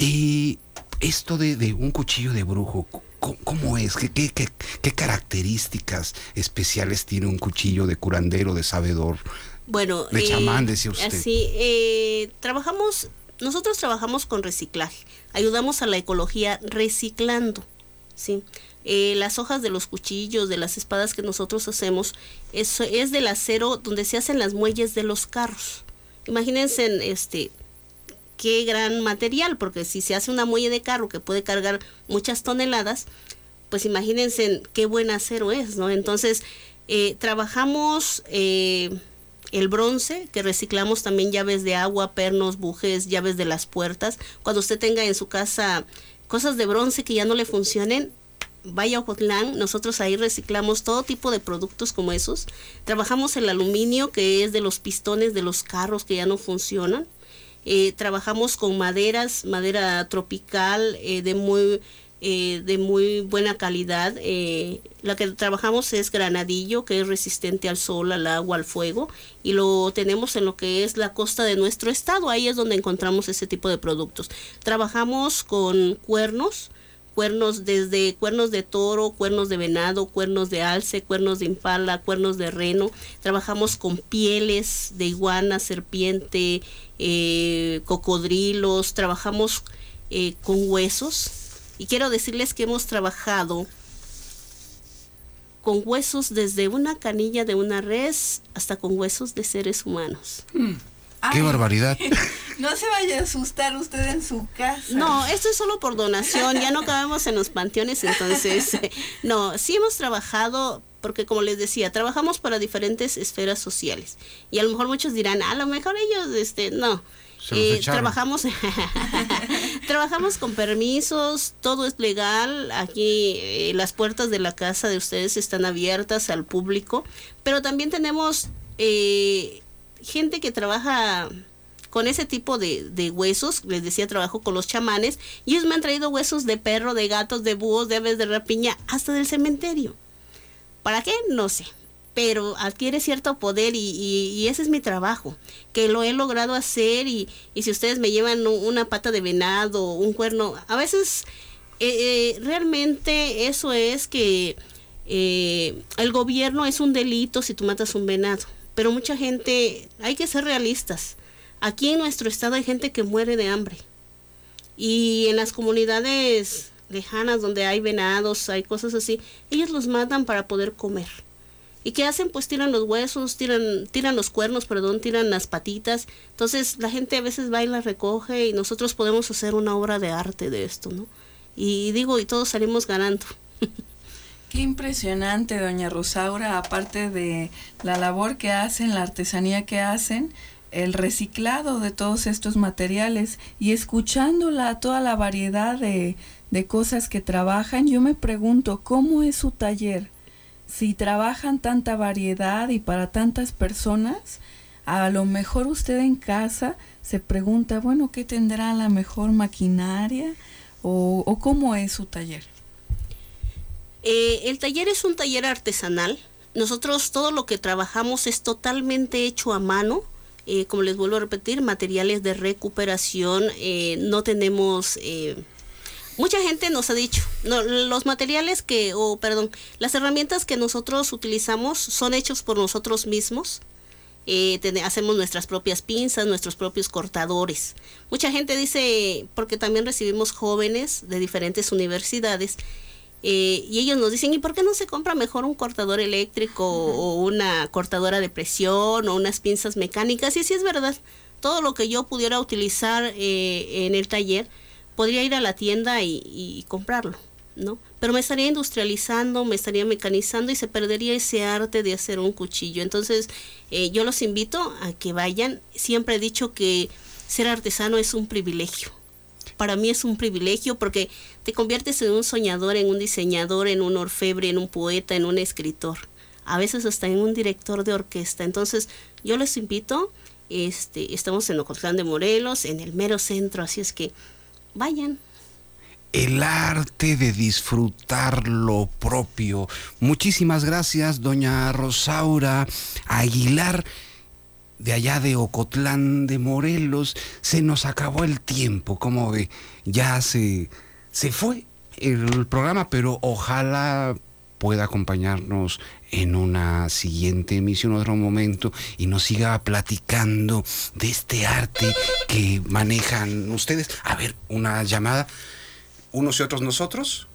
y esto de, de un cuchillo de brujo, ¿cómo, cómo es? ¿Qué, qué, qué, ¿Qué características especiales tiene un cuchillo de curandero, de sabedor? Bueno, de eh, chamán, decía usted. Así, eh, trabajamos, nosotros trabajamos con reciclaje, ayudamos a la ecología reciclando, ¿sí? Eh, las hojas de los cuchillos, de las espadas que nosotros hacemos, es, es del acero donde se hacen las muelles de los carros. Imagínense, este, qué gran material, porque si se hace una muelle de carro que puede cargar muchas toneladas, pues imagínense qué buen acero es, ¿no? Entonces, eh, trabajamos... Eh, el bronce, que reciclamos también llaves de agua, pernos, bujes, llaves de las puertas. Cuando usted tenga en su casa cosas de bronce que ya no le funcionen, vaya a Ocotlán, nosotros ahí reciclamos todo tipo de productos como esos. Trabajamos el aluminio, que es de los pistones de los carros que ya no funcionan. Eh, trabajamos con maderas, madera tropical, eh, de muy... Eh, de muy buena calidad. Eh, la que trabajamos es granadillo, que es resistente al sol, al agua, al fuego, y lo tenemos en lo que es la costa de nuestro estado. Ahí es donde encontramos ese tipo de productos. Trabajamos con cuernos, cuernos desde cuernos de toro, cuernos de venado, cuernos de alce, cuernos de impala, cuernos de reno. Trabajamos con pieles de iguana, serpiente, eh, cocodrilos. Trabajamos eh, con huesos. Y quiero decirles que hemos trabajado con huesos desde una canilla de una res hasta con huesos de seres humanos. Mm. ¡Qué barbaridad! No se vaya a asustar usted en su casa. No, esto es solo por donación, ya no cabemos en los panteones, entonces, no, sí hemos trabajado, porque como les decía, trabajamos para diferentes esferas sociales. Y a lo mejor muchos dirán, a lo mejor ellos, este, no. Eh, trabajamos trabajamos con permisos, todo es legal. Aquí eh, las puertas de la casa de ustedes están abiertas al público, pero también tenemos eh, gente que trabaja con ese tipo de, de huesos. Les decía, trabajo con los chamanes y ellos me han traído huesos de perro, de gatos, de búhos, de aves de rapiña, hasta del cementerio. ¿Para qué? No sé, pero adquiere cierto poder y, y, y ese es mi trabajo, que lo he logrado hacer. Y, y si ustedes me llevan una pata de venado, un cuerno, a veces eh, eh, realmente eso es que eh, el gobierno es un delito si tú matas un venado, pero mucha gente, hay que ser realistas, aquí en nuestro estado hay gente que muere de hambre y en las comunidades lejanas donde hay venados, hay cosas así, ellos los matan para poder comer. ¿Y qué hacen? Pues tiran los huesos, tiran tiran los cuernos, perdón, tiran las patitas. Entonces la gente a veces va y las recoge y nosotros podemos hacer una obra de arte de esto, ¿no? Y digo, y todos salimos ganando. Qué impresionante, doña Rosaura, aparte de la labor que hacen, la artesanía que hacen, el reciclado de todos estos materiales y escuchándola, toda la variedad de, de cosas que trabajan, yo me pregunto, ¿cómo es su taller? Si trabajan tanta variedad y para tantas personas, a lo mejor usted en casa se pregunta, bueno, ¿qué tendrá la mejor maquinaria? ¿O, o cómo es su taller? Eh, el taller es un taller artesanal. Nosotros todo lo que trabajamos es totalmente hecho a mano. Eh, como les vuelvo a repetir, materiales de recuperación. Eh, no tenemos... Eh, Mucha gente nos ha dicho, no, los materiales que, o oh, perdón, las herramientas que nosotros utilizamos son hechos por nosotros mismos. Eh, ten, hacemos nuestras propias pinzas, nuestros propios cortadores. Mucha gente dice, porque también recibimos jóvenes de diferentes universidades, Eh, y ellos nos dicen, ¿y por qué no se compra mejor un cortador eléctrico uh-huh. o una cortadora de presión o unas pinzas mecánicas? Y sí es verdad, todo lo que yo pudiera utilizar eh, en el taller, podría ir a la tienda y, y comprarlo, ¿no? Pero me estaría industrializando, me estaría mecanizando y se perdería ese arte de hacer un cuchillo. Entonces, eh, yo los invito a que vayan. Siempre he dicho que ser artesano es un privilegio. Para mí es un privilegio porque te conviertes en un soñador, en un diseñador, en un orfebre, en un poeta, en un escritor. A veces hasta en un director de orquesta. Entonces, yo les invito, este, estamos en Ocotlán de Morelos, en el mero centro, así es que vayan. El arte de disfrutar lo propio. Muchísimas gracias, doña Rosaura Aguilar, de allá de Ocotlán de Morelos. Se nos acabó el tiempo, como ve, ya se, se fue el programa, pero ojalá pueda acompañarnos en una siguiente emisión, otro momento, y nos siga platicando de este arte que manejan ustedes. A ver, una llamada, unos y otros nosotros.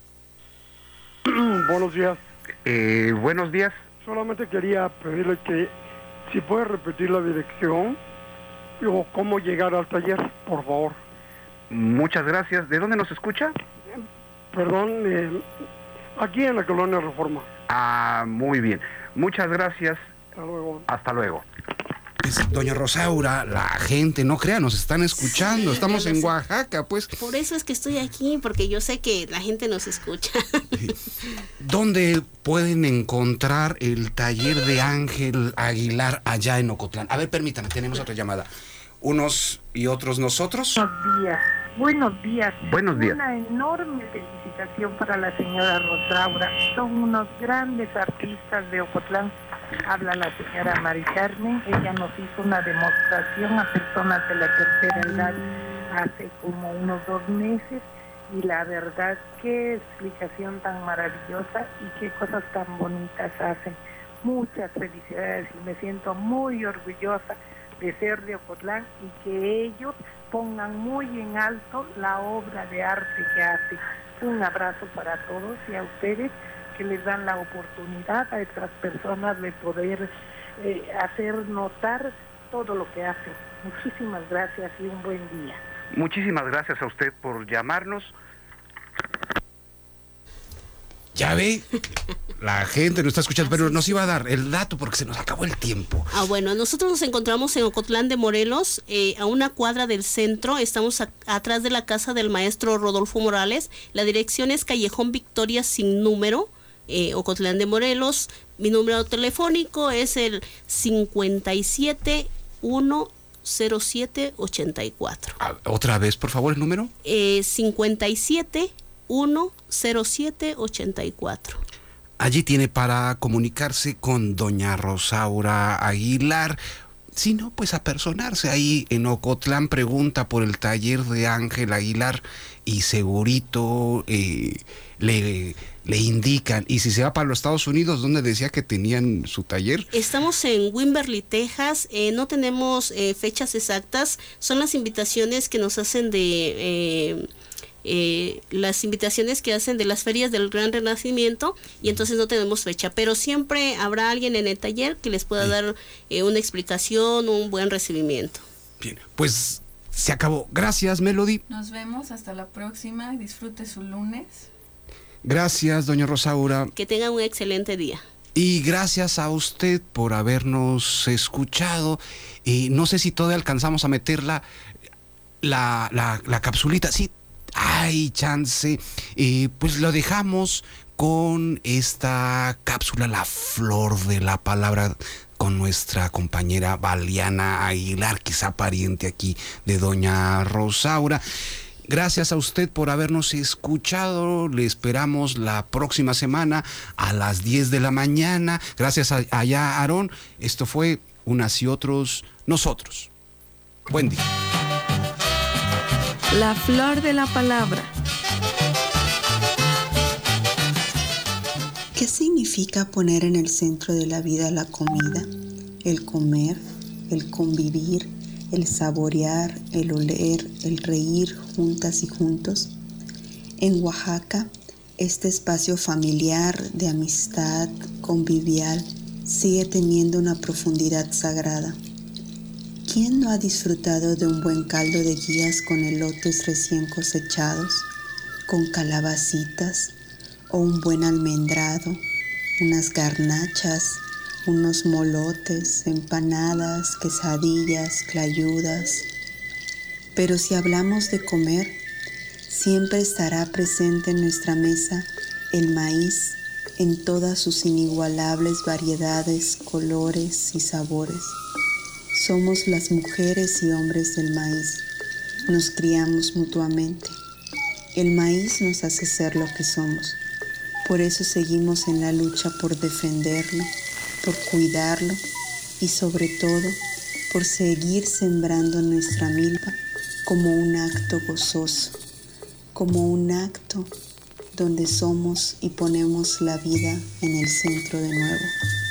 Buenos días. Eh, buenos días. Solamente quería pedirle que si puede repetir la dirección o cómo llegar al taller, por favor. Muchas gracias. ¿De dónde nos escucha? Perdón, eh, aquí en la Colonia Reforma. Ah, muy bien. Muchas gracias. Hasta luego. Hasta luego. Pues, doña Rosaura, la gente, no crea, nos están escuchando. Sí, estamos en Oaxaca, pues. Por eso es que estoy aquí, porque yo sé que la gente nos escucha. ¿Dónde pueden encontrar el taller de Ángel Aguilar allá en Ocotlán? A ver, permítanme, tenemos otra llamada. Unos y otros nosotros. Buenos días. Buenos días. Buenos días. Una enorme felicitación para la señora Rosaura. Son unos grandes artistas de Ocotlán. Habla la señora Mari Carmen. Ella nos hizo una demostración a personas de la tercera edad hace como unos dos meses. Y la verdad, qué explicación tan maravillosa y qué cosas tan bonitas hacen. Muchas felicidades y me siento muy orgullosa de ser de Ocotlán y que ellos pongan muy en alto la obra de arte que hacen. Un abrazo para todos y a ustedes que les dan la oportunidad a estas personas de poder eh, hacer notar todo lo que hacen. Muchísimas gracias y un buen día. Muchísimas gracias a usted por llamarnos. Ya ve, la gente nos está escuchando, pero nos iba a dar el dato porque se nos acabó el tiempo. Ah, bueno, nosotros nos encontramos en Ocotlán de Morelos, eh, a una cuadra del centro. Estamos a, atrás de la casa del maestro Rodolfo Morales. La dirección es Callejón Victoria sin número, eh, Ocotlán de Morelos. Mi número telefónico es el cincuenta y siete uno cero siete ochenta y cuatro. Ah, otra vez, por favor, el número. Eh, cincuenta y siete uno cero siete ochenta y cuatro. Allí tiene para comunicarse con doña Rosaura Aguilar. Si no, pues apersonarse ahí en Ocotlán, pregunta por el taller de Ángel Aguilar y segurito eh, le, le indican. Y si se va para los Estados Unidos, ¿dónde decía que tenían su taller? Estamos en Wimberley, Texas. Eh, no tenemos eh, fechas exactas. Son las invitaciones que nos hacen de... Eh, Eh, las invitaciones que hacen de las ferias del Gran Renacimiento, y entonces no tenemos fecha, pero siempre habrá alguien en el taller que les pueda sí. dar eh, una explicación, un buen recibimiento. Bien, pues se acabó. Gracias, Melody. Nos vemos hasta la próxima. Disfrute su lunes. Gracias, doña Rosaura. Que tengan un excelente día. Y gracias a usted por habernos escuchado. Eh, no sé si todavía alcanzamos a meter la, la, la, la capsulita. Sí, hay chance. Eh, pues lo dejamos con esta cápsula, la flor de la palabra, con nuestra compañera Valiana Aguilar, quizá pariente aquí de doña Rosaura. Gracias a usted por habernos escuchado. Le esperamos la próxima semana a las diez de la mañana. Gracias a, allá, Aarón. Esto fue Unas y Otros Nosotros. Buen día. La flor de la palabra. ¿Qué significa poner en el centro de la vida la comida? El comer, el convivir, el saborear, el oler, el reír juntas y juntos. En Oaxaca, Este espacio familiar, de amistad, convivial, sigue teniendo una profundidad sagrada. ¿Quién no ha disfrutado de un buen caldo de guías con elotes recién cosechados, con calabacitas, o un buen almendrado, unas garnachas, unos molotes, empanadas, quesadillas, clayudas? Pero si hablamos de comer, siempre estará presente en nuestra mesa el maíz en todas sus inigualables variedades, colores y sabores. Somos las mujeres y hombres del maíz. Nos criamos mutuamente. El maíz nos hace ser lo que somos. Por eso seguimos en la lucha por defenderlo, por cuidarlo y sobre todo por seguir sembrando nuestra milpa como un acto gozoso, como un acto donde somos y ponemos la vida en el centro de nuevo.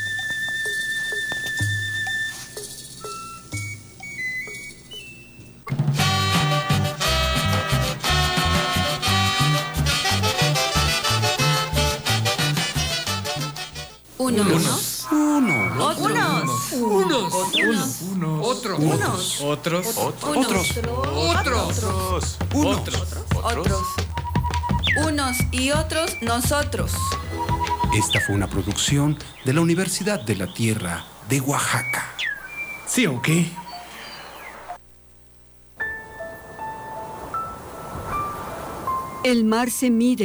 Unos. Uno. Otros. Unos. Unos. Unos. Otros. Unos. Otros. Otros. Otros. Unos. Otros. Unos y otros nosotros. Esta fue una producción de la Universidad de la Tierra de Oaxaca. ¿Sí o qué? El mar se mide